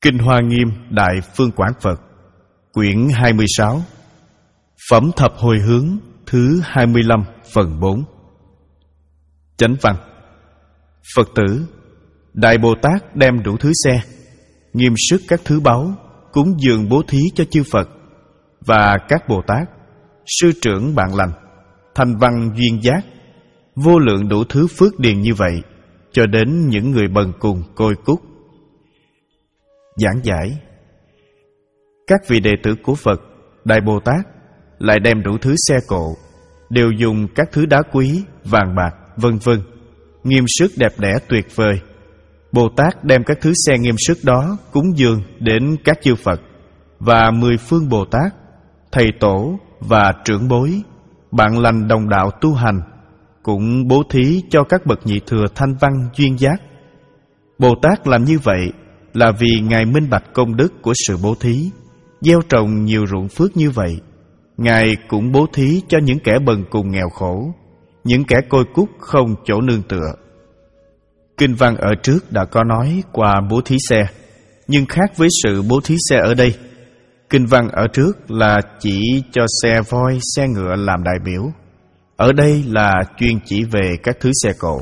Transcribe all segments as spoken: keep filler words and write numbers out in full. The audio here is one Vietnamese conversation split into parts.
Kinh Hoa Nghiêm Đại Phương Quảng Phật, quyển hai mươi sáu, Phẩm Thập Hồi Hướng thứ hai mươi lăm, phần bốn. Chánh văn: Phật tử, Đại Bồ Tát đem đủ thứ xe, nghiêm sức các thứ báu, cúng dường bố thí cho chư Phật và các Bồ Tát, sư trưởng bạn lành, thanh văn duyên giác, vô lượng đủ thứ phước điền như vậy, cho đến những người bần cùng côi cút. Giảng giải: Các vị đệ tử của Phật, Đại Bồ Tát lại đem đủ thứ xe cộ, đều dùng các thứ đá quý, vàng bạc, vân vân, nghiêm sức đẹp đẽ tuyệt vời. Bồ Tát đem các thứ xe nghiêm sức đó cúng dường đến các chư Phật và mười phương Bồ Tát, thầy tổ và trưởng bối, bạn lành đồng đạo tu hành, cũng bố thí cho các bậc nhị thừa thanh văn duyên giác. Bồ Tát làm như vậy là vì Ngài minh bạch công đức của sự bố thí, gieo trồng nhiều ruộng phước như vậy. Ngài cũng bố thí cho những kẻ bần cùng nghèo khổ, những kẻ côi cút không chỗ nương tựa. Kinh văn ở trước đã có nói qua bố thí xe, nhưng khác với sự bố thí xe ở đây. Kinh văn ở trước là chỉ cho xe voi, xe ngựa làm đại biểu, ở đây là chuyên chỉ về các thứ xe cộ.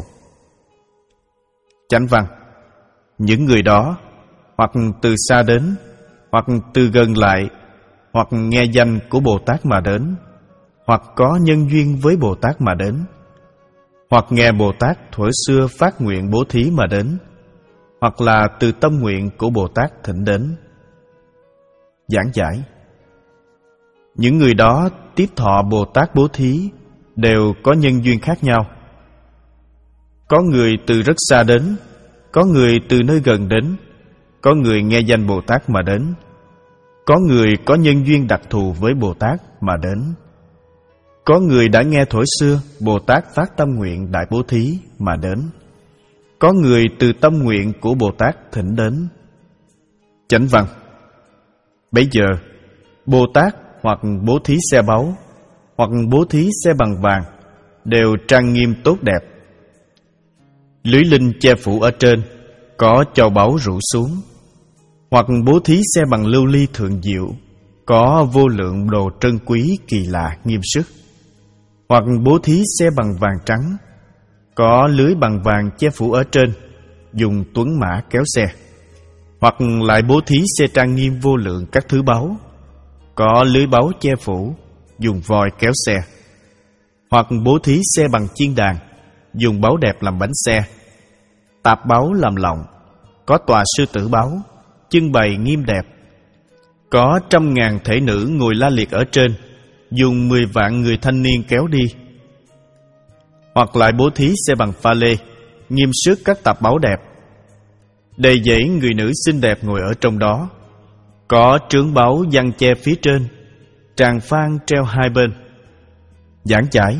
Chánh văn: Những người đó hoặc từ xa đến, hoặc từ gần lại, hoặc nghe danh của Bồ Tát mà đến, hoặc có nhân duyên với Bồ Tát mà đến, hoặc nghe Bồ Tát thuở xưa phát nguyện bố thí mà đến, hoặc là từ tâm nguyện của Bồ Tát thỉnh đến. Giảng giải: Những người đó tiếp thọ Bồ Tát bố thí đều có nhân duyên khác nhau. Có người từ rất xa đến, có người từ nơi gần đến, có người nghe danh Bồ Tát mà đến, có người có nhân duyên đặc thù với Bồ Tát mà đến, có người đã nghe thuở xưa Bồ Tát phát tâm nguyện đại bố thí mà đến, có người từ tâm nguyện của Bồ Tát thỉnh đến. Chánh văn: Bấy giờ Bồ Tát hoặc bố thí xe báu, hoặc bố thí xe bằng vàng, đều trang nghiêm tốt đẹp. Lưới linh che phủ ở trên, có châu báu rủ xuống. Hoặc bố thí xe bằng lưu ly thượng diệu, có vô lượng đồ trân quý kỳ lạ nghiêm sức. Hoặc bố thí xe bằng vàng trắng, có lưới bằng vàng che phủ ở trên, dùng tuấn mã kéo xe. Hoặc lại bố thí xe trang nghiêm vô lượng các thứ báu, có lưới báu che phủ, dùng voi kéo xe. Hoặc bố thí xe bằng chiên đàn, dùng báu đẹp làm bánh xe, tạp báu làm lọng, có tòa sư tử báu, trưng bày nghiêm đẹp. Có trăm ngàn thể nữ ngồi la liệt ở trên, dùng mười vạn người thanh niên kéo đi. Hoặc lại bố thí xe bằng pha lê, nghiêm sức các tạp báu đẹp, đầy dãy người nữ xinh đẹp ngồi ở trong đó. Có trướng báu giăng che phía trên, tràng phan treo hai bên. Giảng giải: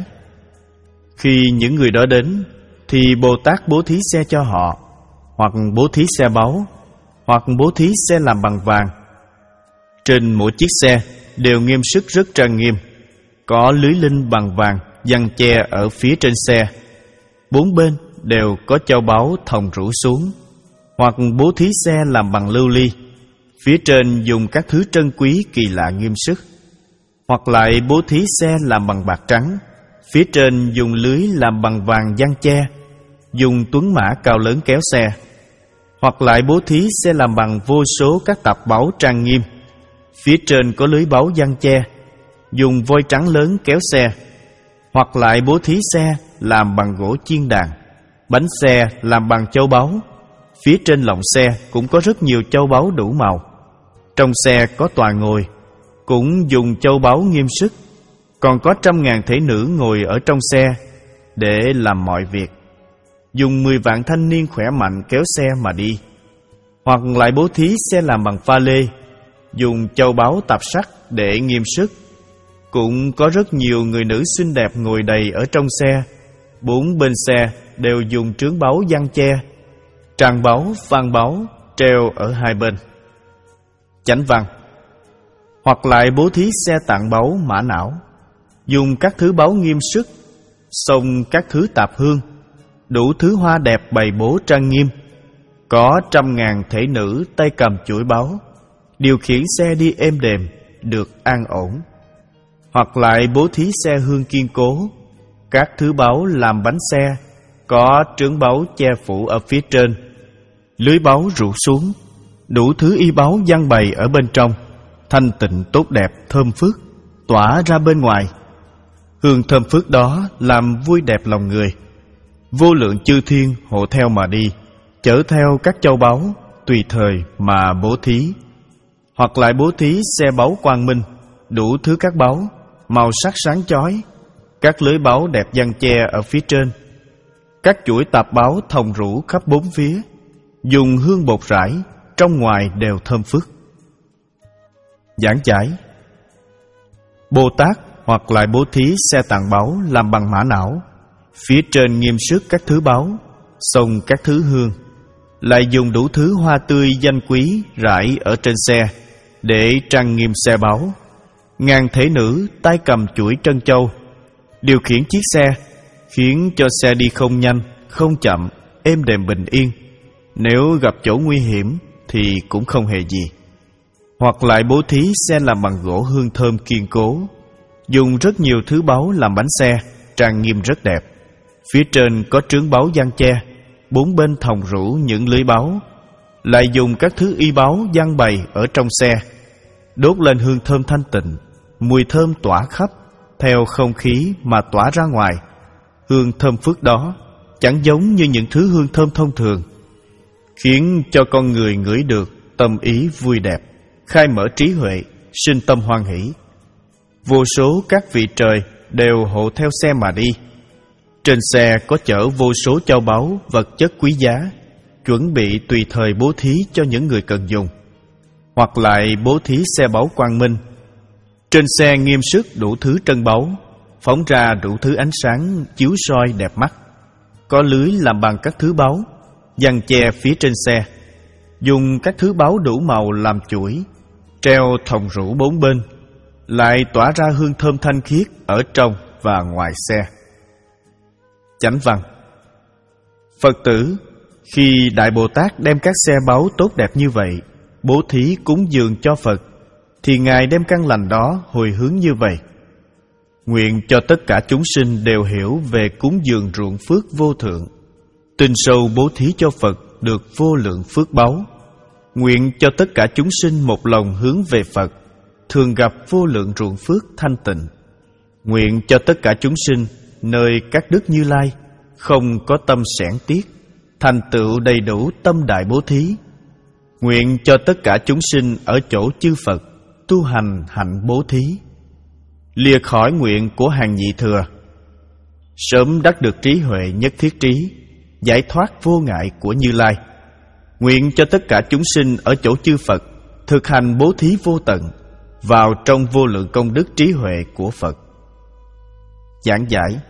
Khi những người đó đến, thì Bồ Tát bố thí xe cho họ, hoặc bố thí xe báu, hoặc bố thí xe làm bằng vàng. Trên mỗi chiếc xe đều nghiêm sức rất trang nghiêm, có lưới linh bằng vàng giăng che ở phía trên xe. Bốn bên đều có châu báu thòng rủ xuống. Hoặc bố thí xe làm bằng lưu ly, phía trên dùng các thứ trân quý kỳ lạ nghiêm sức. Hoặc lại bố thí xe làm bằng bạc trắng, phía trên dùng lưới làm bằng vàng giăng che, dùng tuấn mã cao lớn kéo xe. Hoặc lại bố thí xe làm bằng vô số các tạp báu trang nghiêm, phía trên có lưới báu giăng che, dùng voi trắng lớn kéo xe. Hoặc lại bố thí xe làm bằng gỗ chiên đàn, bánh xe làm bằng châu báu, phía trên lọng xe cũng có rất nhiều châu báu đủ màu. Trong xe có tòa ngồi, cũng dùng châu báu nghiêm sức. Còn có trăm ngàn thể nữ ngồi ở trong xe để làm mọi việc, dùng mười vạn thanh niên khỏe mạnh kéo xe mà đi. Hoặc lại bố thí xe làm bằng pha lê, dùng châu báu tạp sắc để nghiêm sức. Cũng có rất nhiều người nữ xinh đẹp ngồi đầy ở trong xe. Bốn bên xe đều dùng trướng báu giăng che, tràng báu, phan báu treo ở hai bên. Chánh văn: Hoặc lại bố thí xe tạng báu mã não, dùng các thứ báu nghiêm sức, xông các thứ tạp hương, đủ thứ hoa đẹp bày bố trang nghiêm. có trăm ngàn thể nữ tay cầm chuỗi báu, điều khiển xe đi êm đềm, được an ổn. Hoặc lại bố thí xe hương kiên cố, các thứ báu làm bánh xe, có trướng báu che phủ ở phía trên, lưới báu rủ xuống, đủ thứ y báu giăng bày ở bên trong, thanh tịnh tốt đẹp thơm phước, tỏa ra bên ngoài. Hương thơm phước đó làm vui đẹp lòng người. Vô lượng chư thiên hộ theo mà đi, chở theo các châu báu, tùy thời mà bố thí. Hoặc lại bố thí xe báu quang minh, đủ thứ các báu, màu sắc sáng chói, các lưới báu đẹp giăng che ở phía trên, các chuỗi tạp báu thòng rũ khắp bốn phía, dùng hương bột rải, trong ngoài đều thơm phước. Giảng giải: Bồ Tát hoặc lại bố thí xe tạng báu làm bằng mã não, phía trên nghiêm sức các thứ báu, xông các thứ hương, lại dùng đủ thứ hoa tươi danh quý rải ở trên xe để trang nghiêm xe báu. Ngàn thể nữ tay cầm chuỗi trân châu, điều khiển chiếc xe, khiến cho xe đi không nhanh, không chậm, êm đềm bình yên. Nếu gặp chỗ nguy hiểm thì cũng không hề gì. Hoặc lại bố thí xe làm bằng gỗ hương thơm kiên cố, dùng rất nhiều thứ báu làm bánh xe, trang nghiêm rất đẹp. Phía trên có trướng báu giăng che, bốn bên thòng rũ những lưới báu, lại dùng các thứ y báu giăng bày ở trong xe, đốt lên hương thơm thanh tịnh, mùi thơm tỏa khắp, theo không khí mà tỏa ra ngoài. Hương thơm phước đó chẳng giống như những thứ hương thơm thông thường, khiến cho con người ngửi được tâm ý vui đẹp, khai mở trí huệ, sinh tâm hoan hỷ. Vô số các vị trời đều hộ theo xe mà đi. Trên xe có chở vô số châu báu, vật chất quý giá, chuẩn bị tùy thời bố thí cho những người cần dùng. Hoặc lại bố thí xe báu quang minh, trên xe nghiêm sức đủ thứ trân báu, phóng ra đủ thứ ánh sáng chiếu soi đẹp mắt. Có lưới làm bằng các thứ báu, giăng che phía trên xe, dùng các thứ báu đủ màu làm chuỗi, treo thòng rũ bốn bên, lại tỏa ra hương thơm thanh khiết ở trong và ngoài xe. Chánh văn: Phật tử, khi Đại Bồ Tát đem các xe báu tốt đẹp như vậy bố thí cúng dường cho Phật, thì Ngài đem căn lành đó hồi hướng như vậy: Nguyện cho tất cả chúng sinh đều hiểu về cúng dường ruộng phước vô thượng, tin sâu bố thí cho Phật được vô lượng phước báu. Nguyện cho tất cả chúng sinh một lòng hướng về Phật, thường gặp vô lượng ruộng phước thanh tịnh. Nguyện cho tất cả chúng sinh nơi các đức Như Lai không có tâm xẻn tiếc, thành tựu đầy đủ tâm đại bố thí. Nguyện cho tất cả chúng sinh ở chỗ chư Phật tu hành hạnh bố thí, lìa khỏi nguyện của hàng nhị thừa, sớm đắc được trí huệ nhất thiết trí, giải thoát vô ngại của Như Lai. Nguyện cho tất cả chúng sinh ở chỗ chư Phật thực hành bố thí vô tận, vào trong vô lượng công đức trí huệ của Phật. Giảng giải: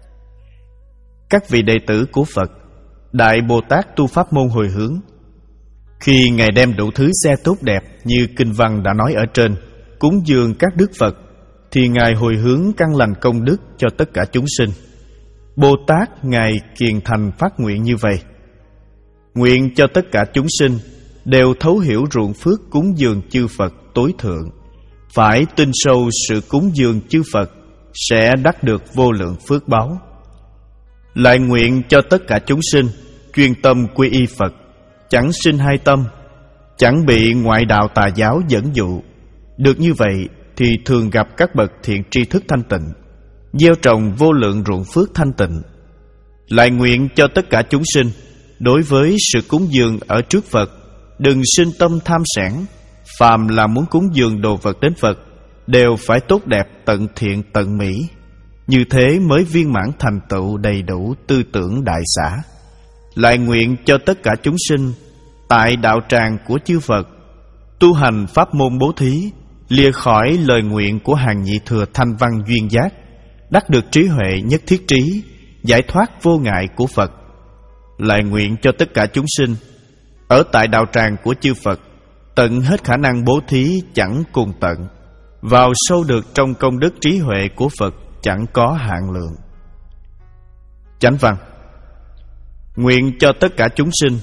Các vị đệ tử của Phật, Đại Bồ Tát tu pháp môn hồi hướng, khi Ngài đem đủ thứ xe tốt đẹp như kinh văn đã nói ở trên cúng dường các đức Phật, thì Ngài hồi hướng căn lành công đức cho tất cả chúng sinh. Bồ Tát Ngài kiền thành phát nguyện như vậy: Nguyện cho tất cả chúng sinh đều thấu hiểu ruộng phước cúng dường chư Phật tối thượng, phải tin sâu sự cúng dường chư Phật sẽ đắc được vô lượng phước báu. Lại nguyện cho tất cả chúng sinh chuyên tâm quy y Phật, chẳng sinh hai tâm, chẳng bị ngoại đạo tà giáo dẫn dụ. Được như vậy thì thường gặp các bậc thiện tri thức thanh tịnh, gieo trồng vô lượng ruộng phước thanh tịnh. Lại nguyện cho tất cả chúng sinh đối với sự cúng dường ở trước Phật đừng sinh tâm tham sản, phàm là muốn cúng dường đồ vật đến Phật đều phải tốt đẹp tận thiện tận mỹ, như thế mới viên mãn thành tựu đầy đủ tư tưởng đại xả. Lại nguyện cho tất cả chúng sinh tại đạo tràng của chư Phật tu hành pháp môn bố thí, lìa khỏi lời nguyện của hàng nhị thừa thanh văn duyên giác, đắc được trí huệ nhất thiết trí, giải thoát vô ngại của Phật. Lại nguyện cho tất cả chúng sinh ở tại đạo tràng của chư Phật tận hết khả năng bố thí chẳng cùng tận, vào sâu được trong công đức trí huệ của Phật chẳng có hạn lượng. Chánh văn: Nguyện cho tất cả chúng sinh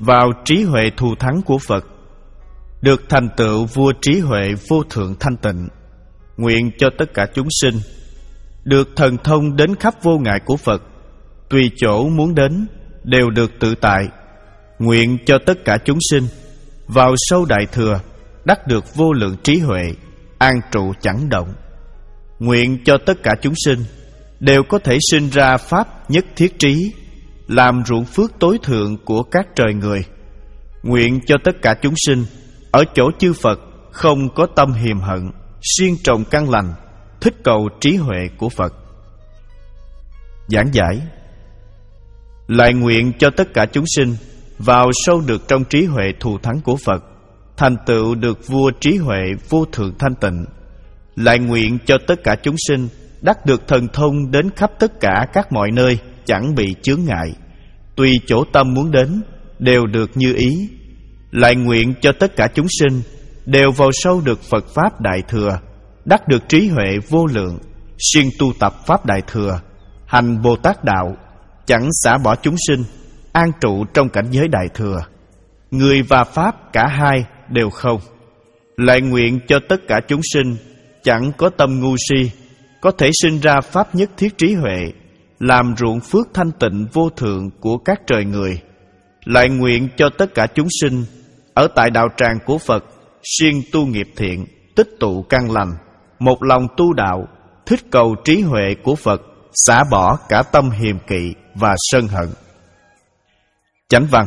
vào trí huệ thù thắng của Phật, được thành tựu vua trí huệ vô thượng thanh tịnh. Nguyện cho tất cả chúng sinh được thần thông đến khắp vô ngại của Phật, tùy chỗ muốn đến đều được tự tại. Nguyện cho tất cả chúng sinh vào sâu đại thừa đắc được vô lượng trí huệ, an trụ chẳng động. Nguyện cho tất cả chúng sinh đều có thể sinh ra pháp nhất thiết trí, làm ruộng phước tối thượng của các trời người. Nguyện cho tất cả chúng sinh ở chỗ chư Phật không có tâm hiềm hận, siêng trồng căn lành, thích cầu trí huệ của Phật. Giảng giải. Lại nguyện cho tất cả chúng sinh vào sâu được trong trí huệ thù thắng của Phật, thành tựu được vua trí huệ vô thượng thanh tịnh. Lại nguyện cho tất cả chúng sinh đắc được thần thông đến khắp tất cả các mọi nơi, chẳng bị chướng ngại, tùy chỗ tâm muốn đến đều được như ý. Lại nguyện cho tất cả chúng sinh đều vào sâu được Phật Pháp Đại Thừa, đắc được trí huệ vô lượng, siêng tu tập Pháp Đại Thừa, hành Bồ Tát Đạo, chẳng xả bỏ chúng sinh, an trụ trong cảnh giới Đại Thừa. Người và Pháp cả hai đều không. Lại nguyện cho tất cả chúng sinh chẳng có tâm ngu si, có thể sinh ra Pháp nhất thiết trí huệ, làm ruộng phước thanh tịnh vô thượng của các trời người. Lại nguyện cho tất cả chúng sinh ở tại đạo tràng của Phật siêng tu nghiệp thiện, tích tụ căn lành, một lòng tu đạo, thích cầu trí huệ của Phật, xả bỏ cả tâm hiềm kỵ và sân hận. Chánh văn.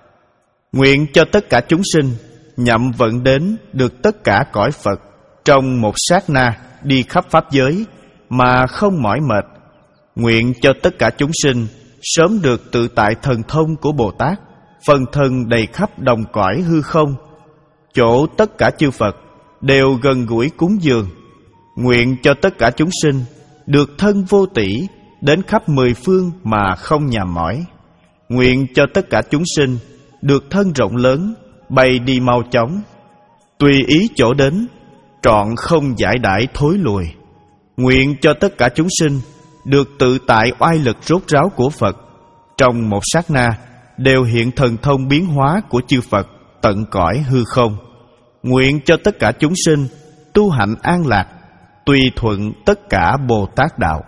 Nguyện cho tất cả chúng sinh nhậm vận đến được tất cả cõi Phật trong một sát na, đi khắp pháp giới mà không mỏi mệt. Nguyện cho tất cả chúng sinh sớm được tự tại thần thông của Bồ Tát, phân thân đầy khắp đồng cõi hư không, chỗ tất cả chư Phật đều gần gũi cúng dường. Nguyện cho tất cả chúng sinh được thân vô tỷ đến khắp mười phương mà không nhàm mỏi. Nguyện cho tất cả chúng sinh được thân rộng lớn, bay đi mau chóng, tùy ý chỗ đến, trọn không giải đãi thối lùi. Nguyện cho tất cả chúng sinh được tự tại oai lực rốt ráo của Phật, trong một sát na đều hiện thần thông biến hóa của chư Phật tận cõi hư không. Nguyện cho tất cả chúng sinh tu hạnh an lạc, tùy thuận tất cả Bồ Tát Đạo.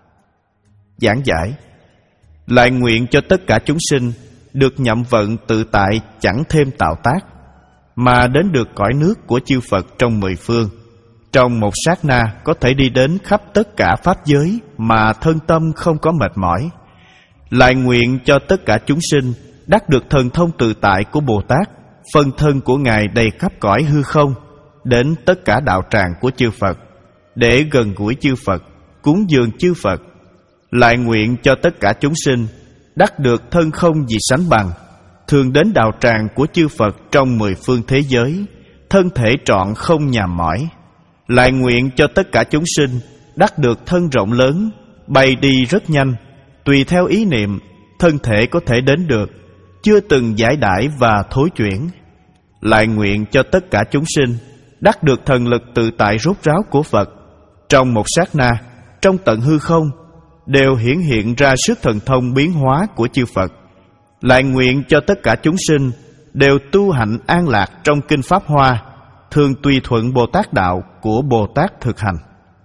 Giảng giải. Lại nguyện cho tất cả chúng sinh được nhậm vận tự tại, chẳng thêm tạo tác, mà đến được cõi nước của chư Phật trong mười phương, trong một sát na có thể đi đến khắp tất cả pháp giới mà thân tâm không có mệt mỏi. Lại nguyện cho tất cả chúng sinh đắc được thần thông tự tại của Bồ Tát, phân thân của Ngài đầy khắp cõi hư không, đến tất cả đạo tràng của chư Phật, để gần gũi chư Phật, cúng dường chư Phật. Lại nguyện cho tất cả chúng sinh đắc được thân không gì sánh bằng, thường đến đạo tràng của chư Phật trong mười phương thế giới, thân thể trọn không nhàm mỏi. Lại nguyện cho tất cả chúng sinh đắc được thân rộng lớn, bay đi rất nhanh, tùy theo ý niệm, thân thể có thể đến được, chưa từng giải đãi và thối chuyển. Lại nguyện cho tất cả chúng sinh đắc được thần lực tự tại rốt ráo của Phật, trong một sát na, trong tận hư không đều hiển hiện ra sức thần thông biến hóa của chư Phật. Lại nguyện cho tất cả chúng sinh đều tu hạnh an lạc trong kinh Pháp Hoa, thường tùy thuận Bồ Tát Đạo của Bồ Tát thực hành.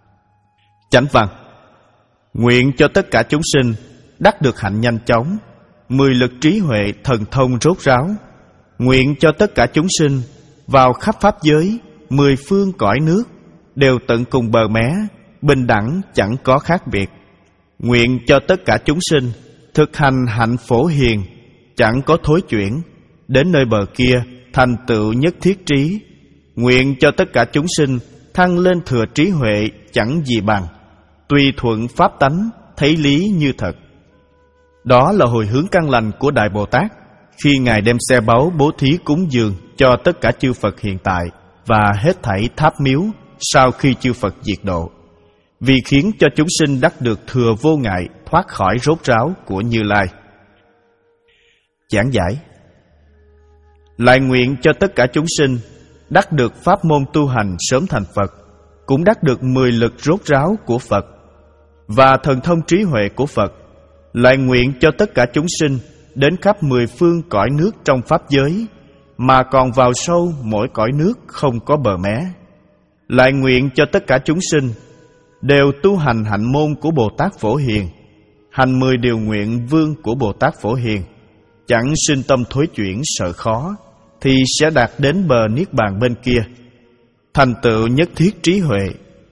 Chánh văn. Nguyện cho tất cả chúng sinh đắc được hạnh nhanh chóng, mười lực trí huệ thần thông rốt ráo. Nguyện cho tất cả chúng sinh vào khắp pháp giới, mười phương cõi nước đều tận cùng bờ mé, bình đẳng chẳng có khác biệt. Nguyện cho tất cả chúng sinh thực hành hạnh phổ hiền, chẳng có thối chuyển, đến nơi bờ kia thành tựu nhất thiết trí. Nguyện cho tất cả chúng sinh thăng lên thừa trí huệ chẳng gì bằng, tùy thuận pháp tánh, thấy lý như thật. Đó là hồi hướng căn lành của Đại Bồ Tát khi Ngài đem xe báu bố thí cúng dường cho tất cả chư Phật hiện tại và hết thảy tháp miếu sau khi chư Phật diệt độ, vì khiến cho chúng sinh đắc được thừa vô ngại, thoát khỏi rốt ráo của Như Lai. Giảng giải. Lại nguyện cho tất cả chúng sinh đắc được pháp môn tu hành sớm thành Phật, cũng đắc được mười lực rốt ráo của Phật và thần thông trí huệ của Phật. Lại nguyện cho tất cả chúng sinh đến khắp mười phương cõi nước trong pháp giới, mà còn vào sâu mỗi cõi nước không có bờ mé. Lại nguyện cho tất cả chúng sinh đều tu hành hạnh môn của Bồ Tát Phổ Hiền, hành mười điều nguyện vương của Bồ Tát Phổ Hiền, chẳng sinh tâm thối chuyển sợ khó, thì sẽ đạt đến bờ niết bàn bên kia, thành tựu nhất thiết trí huệ.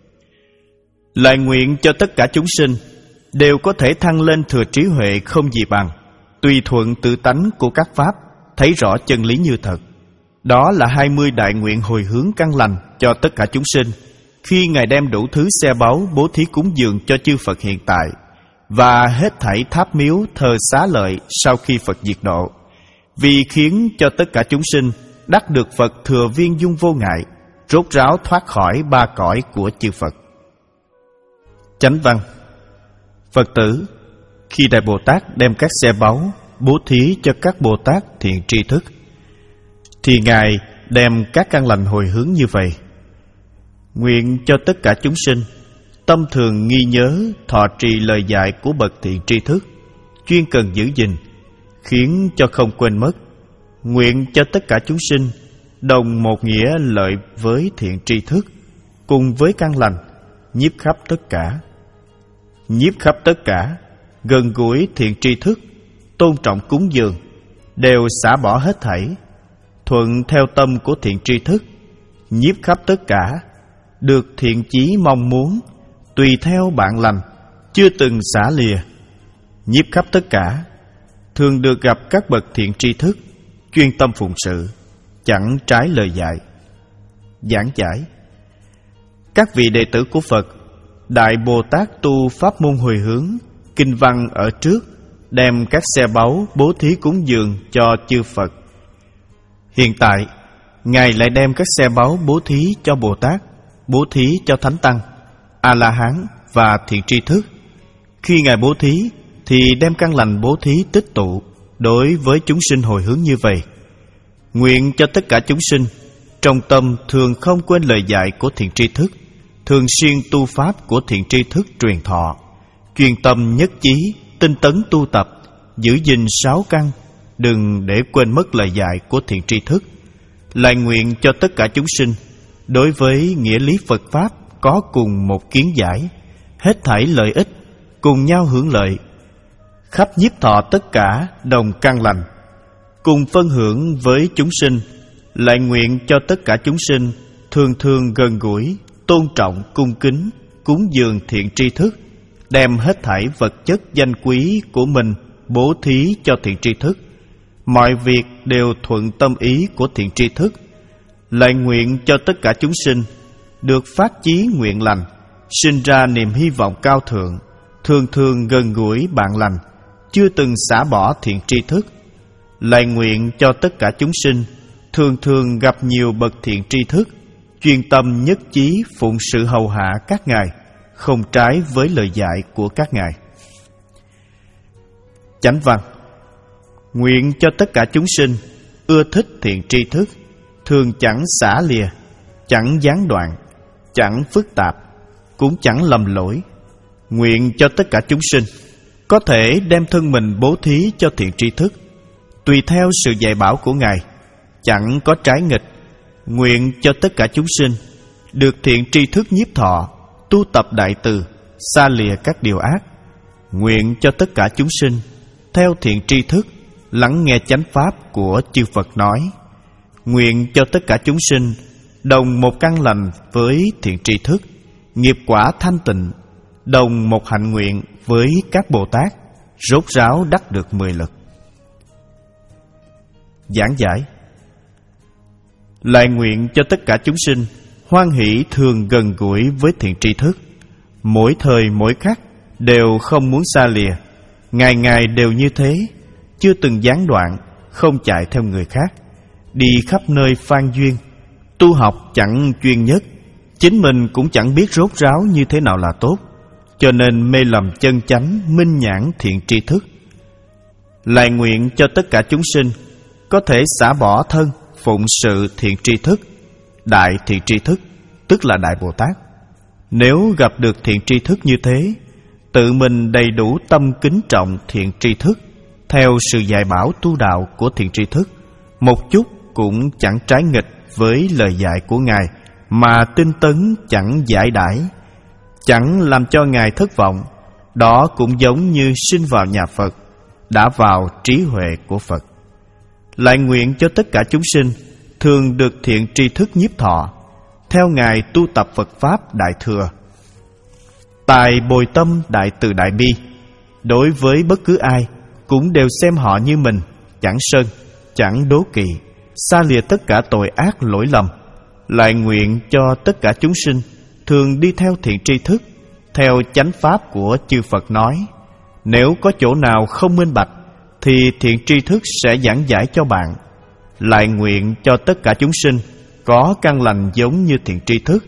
Lại nguyện cho tất cả chúng sinh đều có thể thăng lên thừa trí huệ không gì bằng, tùy thuận tự tánh của các pháp, thấy rõ chân lý như thật. Đó là hai mươi đại nguyện hồi hướng căn lành cho tất cả chúng sinh, khi Ngài đem đủ thứ xe báu bố thí cúng dường cho chư Phật hiện tại, và hết thảy tháp miếu thờ xá lợi sau khi Phật diệt độ, vì khiến cho tất cả chúng sinh đắc được Phật thừa viên dung vô ngại, rốt ráo thoát khỏi ba cõi của chư Phật. Chánh văn. Phật tử, khi Đại Bồ Tát đem các xe báu bố thí cho các Bồ Tát thiện tri thức, thì Ngài đem các căn lành hồi hướng như vậy: nguyện cho tất cả chúng sinh tâm thường nghi nhớ thọ trì lời dạy của bậc thiện tri thức, chuyên cần giữ gìn, khiến cho không quên mất. Nguyện cho tất cả chúng sinh đồng một nghĩa lợi với thiện tri thức, cùng với căn lành, nhiếp khắp tất cả. Nhiếp khắp tất cả, gần gũi thiện tri thức, tôn trọng cúng dường, đều xả bỏ hết thảy, thuận theo tâm của thiện tri thức, nhiếp khắp tất cả, được thiện chí mong muốn, tùy theo bạn lành, chưa từng xả lìa. Nhiếp khắp tất cả, thường được gặp các bậc thiện tri thức, chuyên tâm phụng sự, chẳng trái lời dạy. Giảng giải. Các vị đệ tử của Phật, Đại Bồ Tát tu pháp môn hồi hướng, kinh văn ở trước đem các xe báu bố thí cúng dường cho chư Phật. Hiện tại, Ngài lại đem các xe báu bố thí cho Bồ Tát, bố thí cho Thánh Tăng, A-la-hán và thiện tri thức. Khi Ngài bố thí, thì đem căn lành bố thí tích tụ đối với chúng sinh hồi hướng như vậy. Nguyện cho tất cả chúng sinh trong tâm thường không quên lời dạy của thiện tri thức, thường xuyên tu pháp của thiện tri thức truyền thọ, chuyên tâm nhất chí, tinh tấn tu tập, giữ gìn sáu căn, đừng để quên mất lời dạy của thiện tri thức. Lại nguyện cho tất cả chúng sinh đối với nghĩa lý Phật pháp có cùng một kiến giải, hết thảy lợi ích, cùng nhau hưởng lợi, khắp nhiếp thọ tất cả đồng căn lành, cùng phân hưởng với chúng sinh. Lại nguyện cho tất cả chúng sinh thường thường gần gũi, tôn trọng, cung kính, cúng dường thiện tri thức, đem hết thảy vật chất danh quý của mình bố thí cho thiện tri thức. Mọi việc đều thuận tâm ý của thiện tri thức. Lại nguyện cho tất cả chúng sinh được phát chí nguyện lành, sinh ra niềm hy vọng cao thượng, thường thường gần gũi bạn lành, chưa từng xả bỏ thiện tri thức. Lại nguyện cho tất cả chúng sinh thường thường gặp nhiều bậc thiện tri thức, chuyên tâm nhất chí phụng sự hầu hạ các ngài, không trái với lời dạy của các ngài. Chánh văn. Nguyện cho tất cả chúng sinh ưa thích thiện tri thức, thường chẳng xả lìa, chẳng gián đoạn, chẳng phức tạp, cũng chẳng lầm lỗi. Nguyện cho tất cả chúng sinh có thể đem thân mình bố thí cho thiện tri thức, tùy theo sự dạy bảo của Ngài, chẳng có trái nghịch. Nguyện cho tất cả chúng sinh được thiện tri thức nhiếp thọ, tu tập đại từ, xa lìa các điều ác. Nguyện cho tất cả chúng sinh theo thiện tri thức lắng nghe chánh pháp của chư Phật nói. Nguyện cho tất cả chúng sinh đồng một căn lành với thiện tri thức, nghiệp quả thanh tịnh, đồng một hạnh nguyện với các Bồ Tát, rốt ráo đắc được mười lực. Giảng giải. Lại nguyện cho tất cả chúng sinh hoan hỷ thường gần gũi với thiện tri thức, mỗi thời mỗi khắc đều không muốn xa lìa, ngày ngày đều như thế, chưa từng gián đoạn, không chạy theo người khác, đi khắp nơi phan duyên, tu học chẳng chuyên nhất, chính mình cũng chẳng biết rốt ráo như thế nào là tốt, cho nên mê lầm chân chánh, minh nhãn thiện tri thức. Lại nguyện cho tất cả chúng sinh có thể xả bỏ thân, phụng sự thiện tri thức, đại thiện tri thức, tức là Đại Bồ Tát. Nếu gặp được thiện tri thức như thế, tự mình đầy đủ tâm kính trọng thiện tri thức, theo sự dạy bảo tu đạo của thiện tri thức, một chút cũng chẳng trái nghịch với lời dạy của Ngài, mà tinh tấn chẳng giải đãi, chẳng làm cho Ngài thất vọng. Đó cũng giống như sinh vào nhà Phật, đã vào trí huệ của Phật. Lại nguyện cho tất cả chúng sinh thường được thiện tri thức nhiếp thọ, theo Ngài tu tập Phật Pháp Đại Thừa, tài bồi tâm đại từ đại bi. Đối với bất cứ ai cũng đều xem họ như mình, chẳng sân, chẳng đố kỵ, xa lìa tất cả tội ác lỗi lầm. Lại nguyện cho tất cả chúng sinh thường đi theo thiện tri thức, theo chánh pháp của chư Phật nói. Nếu có chỗ nào không minh bạch thì thiện tri thức sẽ giảng giải cho bạn. Lại nguyện cho tất cả chúng sinh có căn lành giống như thiện tri thức,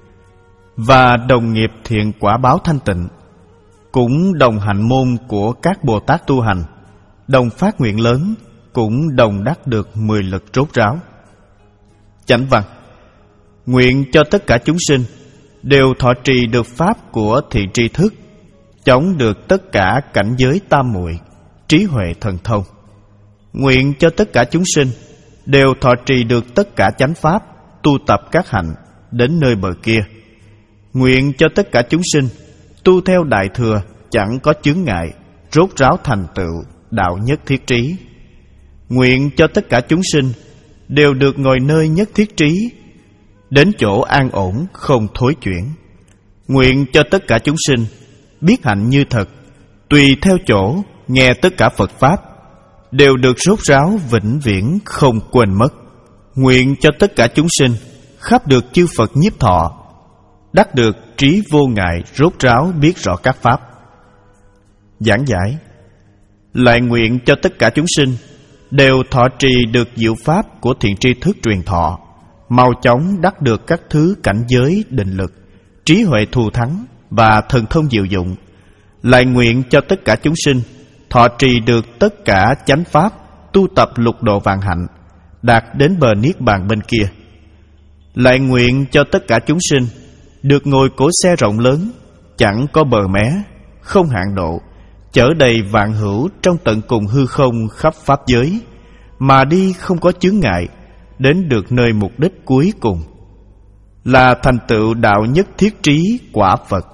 và đồng nghiệp thiện quả báo thanh tịnh, cũng đồng hạnh môn của các Bồ Tát tu hành, đồng phát nguyện lớn, cũng đồng đắc được mười lực rốt ráo. Chánh văn: nguyện cho tất cả chúng sinh đều thọ trì được pháp của thiện tri thức, chống được tất cả cảnh giới tam muội, trí huệ thần thông. Nguyện cho tất cả chúng sinh đều thọ trì được tất cả chánh pháp, tu tập các hạnh đến nơi bờ kia. Nguyện cho tất cả chúng sinh tu theo Đại Thừa, chẳng có chướng ngại, rốt ráo thành tựu đạo nhất thiết trí. Nguyện cho tất cả chúng sinh đều được ngồi nơi nhất thiết trí, đến chỗ an ổn không thối chuyển. Nguyện cho tất cả chúng sinh biết hạnh như thật, tùy theo chỗ nghe tất cả Phật Pháp, đều được rốt ráo vĩnh viễn không quên mất. Nguyện cho tất cả chúng sinh khắp được chư Phật nhiếp thọ, đắc được trí vô ngại, rốt ráo biết rõ các Pháp. Giảng giải: lại nguyện cho tất cả chúng sinh đều thọ trì được diệu pháp của thiện tri thức truyền thọ, mau chóng đắc được các thứ cảnh giới định lực, trí huệ thù thắng và thần thông diệu dụng. Lại nguyện cho tất cả chúng sinh thọ trì được tất cả chánh pháp, tu tập lục độ vạn hạnh, đạt đến bờ niết bàn bên kia. Lại nguyện cho tất cả chúng sinh được ngồi cỗ xe rộng lớn, chẳng có bờ mé, không hạn độ, chở đầy vạn hữu trong tận cùng hư không khắp pháp giới, mà đi không có chướng ngại, đến được nơi mục đích cuối cùng, là thành tựu đạo nhất thiết trí quả Phật.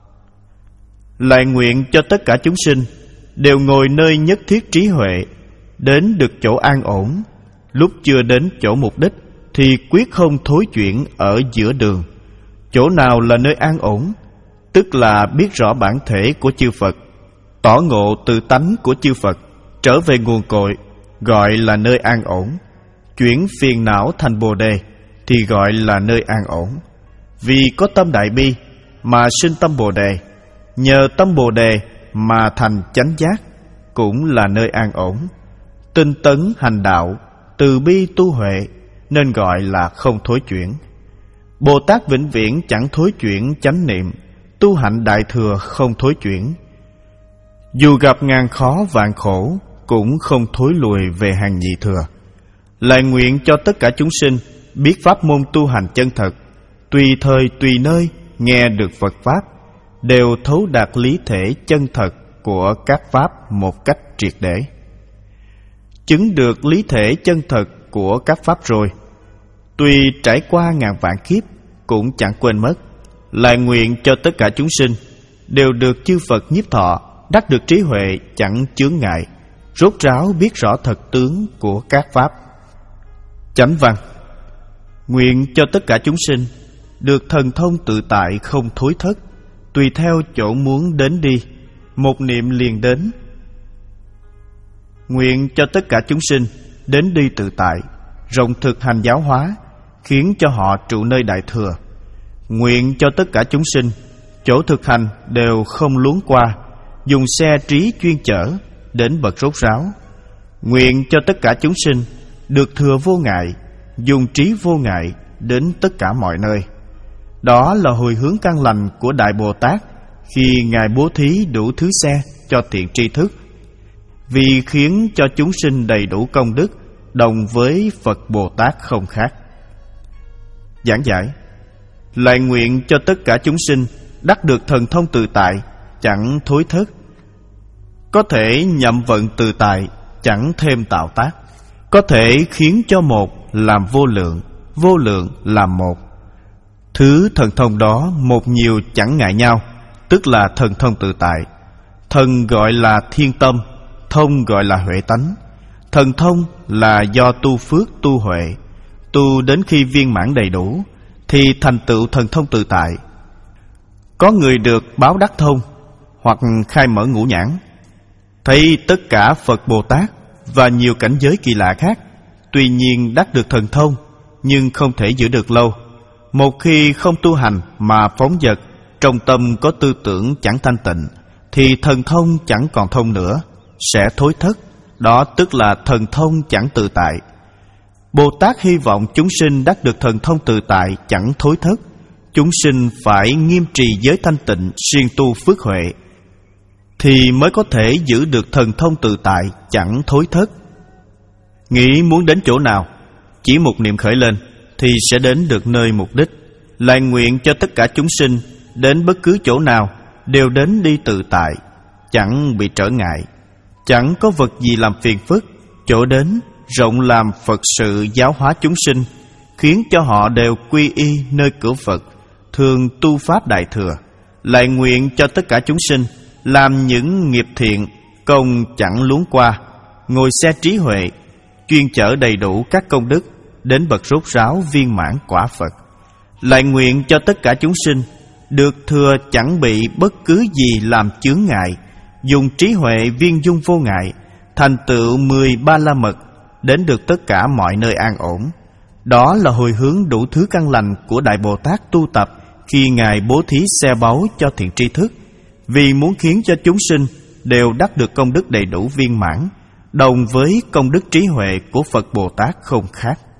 Lại nguyện cho tất cả chúng sinh đều ngồi nơi nhất thiết trí huệ, đến được chỗ an ổn, lúc chưa đến chỗ mục đích thì quyết không thối chuyển ở giữa đường. Chỗ nào là nơi an ổn, tức là biết rõ bản thể của chư Phật, tỏ ngộ tự tánh của chư Phật, trở về nguồn cội, gọi là nơi an ổn. Chuyển phiền não thành Bồ Đề thì gọi là nơi an ổn. Vì có tâm đại bi mà sinh tâm Bồ Đề, nhờ tâm Bồ Đề mà thành chánh giác, cũng là nơi an ổn. Tinh tấn hành đạo, từ bi tu huệ, nên gọi là không thối chuyển. Bồ Tát vĩnh viễn chẳng thối chuyển chánh niệm, tu hạnh Đại Thừa không thối chuyển. Dù gặp ngàn khó vạn khổ, cũng không thối lùi về hàng nhị thừa. Lại nguyện cho tất cả chúng sinh biết pháp môn tu hành chân thật, tùy thời tùy nơi nghe được Phật Pháp, đều thấu đạt lý thể chân thật của các Pháp một cách triệt để. Chứng được lý thể chân thật của các Pháp rồi, tuy trải qua ngàn vạn kiếp cũng chẳng quên mất. Lại nguyện cho tất cả chúng sinh đều được chư Phật nhiếp thọ, đắc được trí huệ chẳng chướng ngại, rốt ráo biết rõ thật tướng của các Pháp. Chánh văn: nguyện cho tất cả chúng sinh được thần thông tự tại không thối thất, tùy theo chỗ muốn đến đi, một niệm liền đến. Nguyện cho tất cả chúng sinh đến đi tự tại, rộng thực hành giáo hóa, khiến cho họ trụ nơi Đại Thừa. Nguyện cho tất cả chúng sinh chỗ thực hành đều không luống qua, dùng xe trí chuyên chở đến bậc rốt ráo. Nguyện cho tất cả chúng sinh được thừa vô ngại, dùng trí vô ngại đến tất cả mọi nơi. Đó là hồi hướng căn lành của Đại Bồ Tát khi Ngài bố thí đủ thứ xe cho thiện tri thức, vì khiến cho chúng sinh đầy đủ công đức, đồng với Phật Bồ Tát không khác. Giảng giải: lại nguyện cho tất cả chúng sinh đắc được thần thông tự tại, chẳng thối thất, có thể nhậm vận tự tại, chẳng thêm tạo tác. Có thể khiến cho một làm vô lượng, vô lượng làm một. Thứ thần thông đó một nhiều chẳng ngại nhau, tức là thần thông tự tại. Thần gọi là thiên tâm, thông gọi là huệ tánh. Thần thông là do tu phước tu huệ, tu đến khi viên mãn đầy đủ thì thành tựu thần thông tự tại. Có người được báo đắc thông hoặc khai mở ngũ nhãn, thấy tất cả Phật Bồ Tát và nhiều cảnh giới kỳ lạ khác, tuy nhiên đắc được thần thông nhưng không thể giữ được lâu. Một khi không tu hành mà phóng dật, trong tâm có tư tưởng chẳng thanh tịnh, thì thần thông chẳng còn thông nữa, sẽ thối thất. Đó tức là thần thông chẳng tự tại. Bồ Tát hy vọng chúng sinh đắc được thần thông tự tại chẳng thối thất. Chúng sinh phải nghiêm trì giới thanh tịnh, siêng tu phước huệ, thì mới có thể giữ được thần thông tự tại chẳng thối thất. Nghĩ muốn đến chỗ nào, chỉ một niệm khởi lên thì sẽ đến được nơi mục đích. Lại nguyện cho tất cả chúng sinh đến bất cứ chỗ nào đều đến đi tự tại, chẳng bị trở ngại, chẳng có vật gì làm phiền phức. Chỗ đến rộng làm Phật sự giáo hóa chúng sinh, khiến cho họ đều quy y nơi cửa Phật, thường tu pháp đại thừa. Lại nguyện cho tất cả chúng sinh làm những nghiệp thiện, công chẳng luống qua, ngồi xe trí huệ, chuyên chở đầy đủ các công đức, đến bậc rốt ráo viên mãn quả Phật. Lại nguyện cho tất cả chúng sinh được thừa chẳng bị bất cứ gì làm chướng ngại, dùng trí huệ viên dung vô ngại, thành tựu mười ba la mật, đến được tất cả mọi nơi an ổn. Đó là hồi hướng đủ thứ căn lành của Đại Bồ Tát tu tập khi Ngài bố thí xe báu cho thiện tri thức, vì muốn khiến cho chúng sinh đều đắc được công đức đầy đủ viên mãn, đồng với công đức trí huệ của Phật Bồ Tát không khác.